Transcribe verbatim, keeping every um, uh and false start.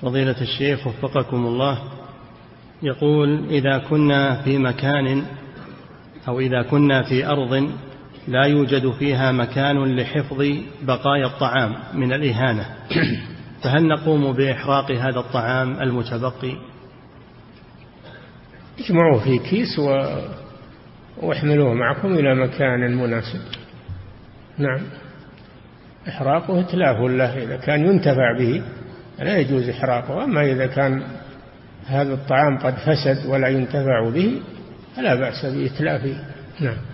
فضيلة الشيخ وفقكم الله، يقول: إذا كنا في مكان أو إذا كنا في أرض لا يوجد فيها مكان لحفظ بقايا الطعام من الإهانة، فهل نقوم بإحراق هذا الطعام المتبقي؟ اجمعوه في كيس واحملوه معكم إلى مكان مناسب. نعم، إحراقه إتلاف له، إذا كان ينتفع به لا يجوز إحراقه، أما إذا كان هذا الطعام قد فسد ولا ينتفع به فلا بأس بإتلافه. نعم.